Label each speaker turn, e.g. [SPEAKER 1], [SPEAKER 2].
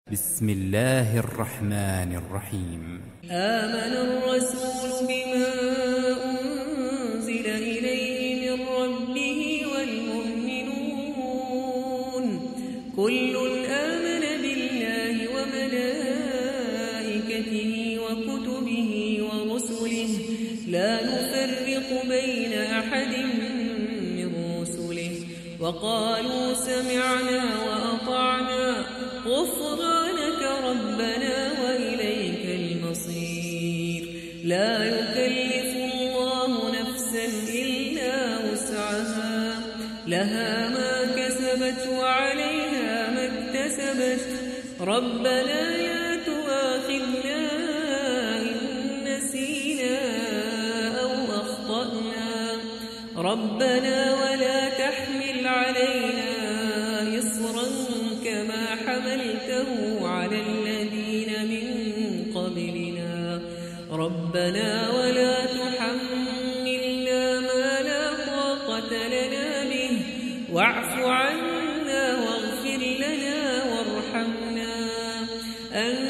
[SPEAKER 1] بسم الله الرحمن الرحيم.
[SPEAKER 2] آمن الرسول بما أنزل إليه من ربه والمؤمنون كل آمن بالله وملائكته وكتبه ورسله لا نفرق بين أحد من رسله وقالوا سمعنا وأطعنا غفرانك ربنا وإليك المصير لا يكلف الله نفسا إلا وسعها لها ما كسبت وعليها ما اكتسبت ربنا لا تؤاخذنا إن نسينا أو أخطأنا ربنا ولا تحمل علينا إصرا كما حملته على الذين من قبلنا ربنا ولا تحملنا ما لا طاقة لنا به واعف عنا واغفر لنا وارحمنا